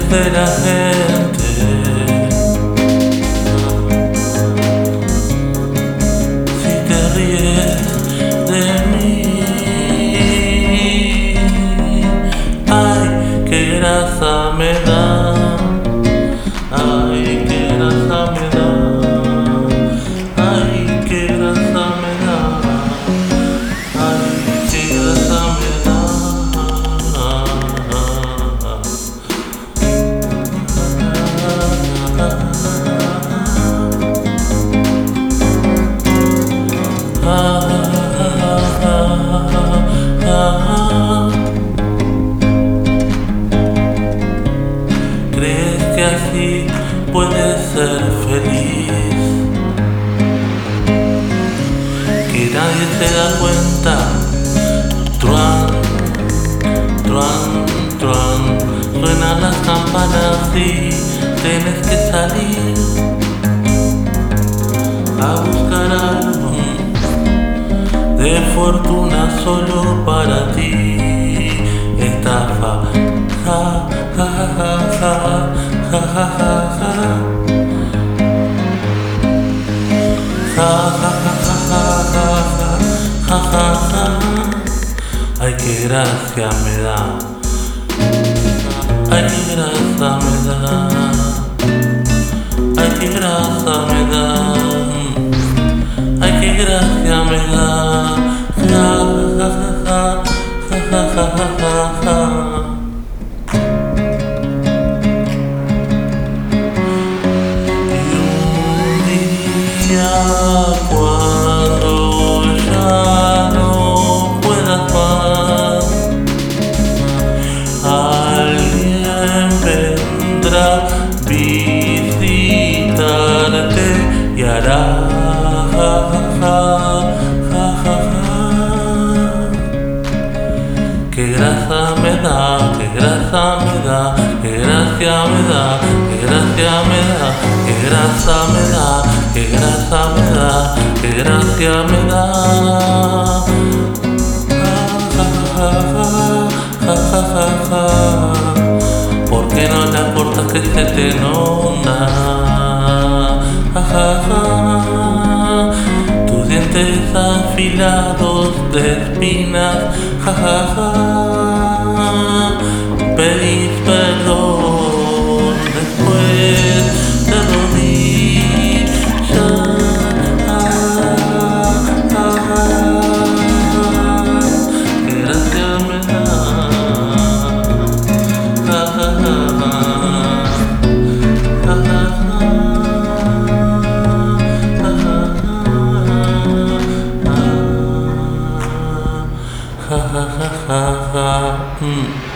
de la gente. Si te ríes de mí, ay, qué grasa me da. Ay, qué grasa me da. Ay, qué grasa me da. Ay, qué grasa me da. ¿Crees que así puedes ser feliz? Que nadie se da cuenta. Truan, truan, truan, suenan las campanas y tienes que salir a buscar algo de fortuna solo para ti. Estafa, ja, ja, ja, ja, ja, ja, ja, ja. Ja, ja, ja, ja, ja, ja, ja, ja. Ay, qué gracia me da. Ay, qué grasa me da. Ay, qué grasa me da. Ay, qué gracia me da. Ja, ja, ja, ja, ja, ja, ja, ja, ja. Y un día cuando ya no puedas más, alguien vendrá a visitarte y hará ja, ja, ja, ja, ja, ja. Qué grasa me da, qué grasa me da, qué gracia me da, qué gracia me da, qué grasa me da, qué grasa me da, qué gracia me da. Ja, ja, ja, ja, ja, ja. ¿Por qué no le aportas que se te nota? Ja, ja, ja. Tus dientes afilados de espinas, ja, ja, ja. Pedís perdón después de rodillas. Qué gracia me da. Ja, ja, ja, ja, ja, ja, ja, ja, ja, ja.